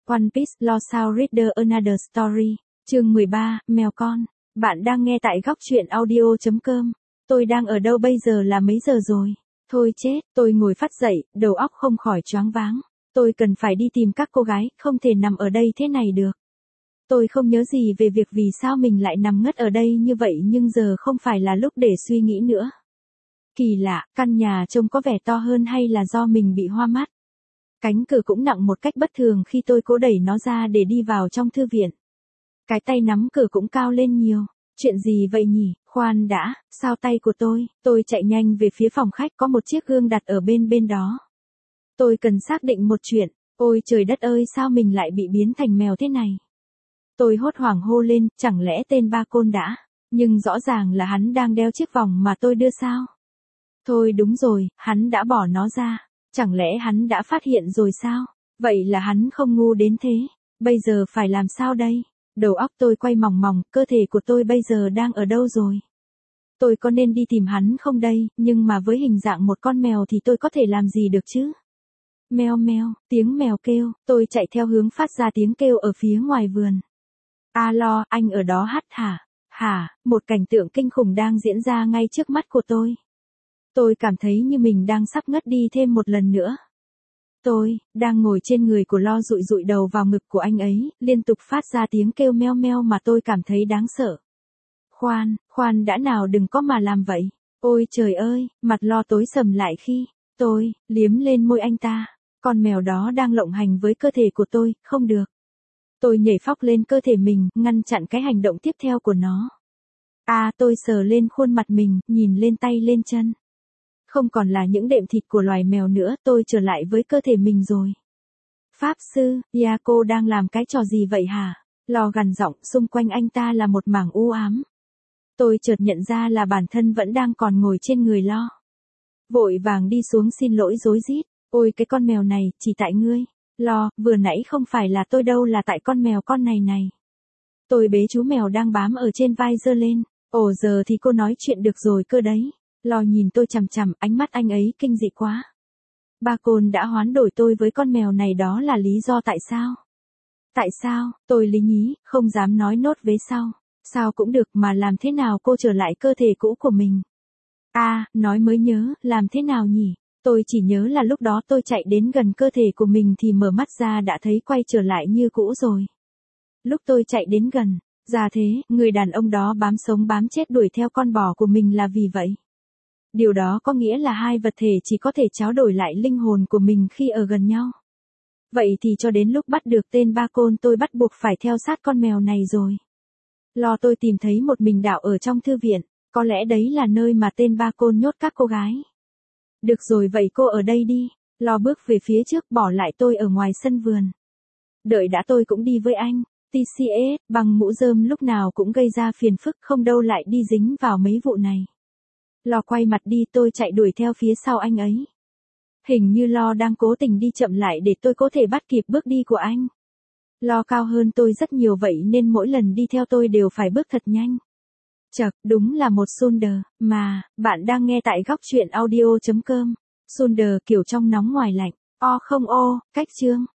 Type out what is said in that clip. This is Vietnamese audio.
One Piece Lost Sao Reader Another Story, chương 13, mèo con. Bạn đang nghe tại góc truyện audio.com. Tôi đang ở đâu bây giờ là mấy giờ rồi? Thôi chết, tôi ngồi phắt dậy, đầu óc không khỏi choáng váng. Tôi cần phải đi tìm các cô gái, không thể nằm ở đây thế này được. Tôi không nhớ gì về việc vì sao mình lại nằm ngất ở đây như vậy nhưng giờ không phải là lúc để suy nghĩ nữa. Kỳ lạ, căn nhà trông có vẻ to hơn hay là do mình bị hoa mắt? Cánh cửa cũng nặng một cách bất thường khi tôi cố đẩy nó ra để đi vào trong thư viện. Cái tay nắm cửa cũng cao lên nhiều. Chuyện gì vậy nhỉ? Khoan đã, sao tay của tôi chạy nhanh về phía phòng khách có một chiếc gương đặt ở bên đó. Tôi cần xác định một chuyện, ôi trời đất ơi sao mình lại bị biến thành mèo thế này? Tôi hốt hoảng hô lên, chẳng lẽ tên ba côn đã, nhưng rõ ràng là hắn đang đeo chiếc vòng mà tôi đưa sao? Thôi đúng rồi, hắn đã bỏ nó ra, chẳng lẽ hắn đã phát hiện rồi sao? Vậy là hắn không ngu đến thế, bây giờ phải làm sao đây? Đầu óc tôi quay mòng mòng, cơ thể của tôi bây giờ đang ở đâu rồi? Tôi có nên đi tìm hắn không đây, nhưng mà với hình dạng một con mèo thì tôi có thể làm gì được chứ? Meo meo, tiếng mèo kêu, tôi chạy theo hướng phát ra tiếng kêu ở phía ngoài vườn. Alo, anh ở đó hả? Hả, một cảnh tượng kinh khủng đang diễn ra ngay trước mắt của tôi. Tôi cảm thấy như mình đang sắp ngất đi thêm một lần nữa. Tôi đang ngồi trên người của Lo dụi dụi đầu vào ngực của anh ấy, liên tục phát ra tiếng kêu meo meo mà tôi cảm thấy đáng sợ. Khoan đã nào đừng có mà làm vậy. Ôi trời ơi, mặt Lo tối sầm lại khi tôi liếm lên môi anh ta. Con mèo đó đang lộng hành với cơ thể của tôi, không được. Tôi nhảy phóc lên cơ thể mình, ngăn chặn cái hành động tiếp theo của nó. Tôi sờ lên khuôn mặt mình, nhìn lên tay lên chân. Không còn là những đệm thịt của loài mèo nữa, tôi trở lại với cơ thể mình rồi. Pháp sư, cô đang làm cái trò gì vậy hả? Lo gằn giọng, xung quanh anh ta là một mảng u ám. Tôi chợt nhận ra là bản thân vẫn đang còn ngồi trên người Lo. Vội vàng đi xuống xin lỗi rối rít. Ôi cái con mèo này, chỉ tại ngươi. Lo, vừa nãy không phải là tôi đâu là tại con mèo con này. Tôi bế chú mèo đang bám ở trên vai giơ lên. Ồ giờ thì cô nói chuyện được rồi cơ đấy. Lo nhìn tôi chằm chằm, ánh mắt anh ấy kinh dị quá. Ba côn đã hoán đổi tôi với con mèo này, đó là lý do tại sao? Tại sao? Tôi lý nhí, không dám nói nốt vế sau. Sao cũng được mà làm thế nào cô trở lại cơ thể cũ của mình? Nói mới nhớ, làm thế nào nhỉ? Tôi chỉ nhớ là lúc đó tôi chạy đến gần cơ thể của mình thì mở mắt ra đã thấy quay trở lại như cũ rồi. Lúc tôi chạy đến gần, ra thế, người đàn ông đó bám sống bám chết đuổi theo con bò của mình là vì vậy. Điều đó có nghĩa là hai vật thể chỉ có thể trao đổi lại linh hồn của mình khi ở gần nhau. Vậy thì cho đến lúc bắt được tên ba côn tôi bắt buộc phải theo sát con mèo này rồi. Lo tôi tìm thấy một mình đạo ở trong thư viện, có lẽ đấy là nơi mà tên ba côn nhốt các cô gái. Được rồi vậy cô ở đây đi. Lo bước về phía trước bỏ lại tôi ở ngoài sân vườn. Đợi đã, tôi cũng đi với anh. TCS, bằng mũ rơm lúc nào cũng gây ra phiền phức, không đâu lại đi dính vào mấy vụ này. Lo quay mặt đi, tôi chạy đuổi theo phía sau anh ấy. Hình như Lo đang cố tình đi chậm lại để tôi có thể bắt kịp bước đi của anh. Lo cao hơn tôi rất nhiều vậy nên mỗi lần đi theo tôi đều phải bước thật nhanh. Chật, đúng là một Sunder, mà, bạn đang nghe tại góc truyện audio.com. Sunder kiểu trong nóng ngoài lạnh. Cách chương.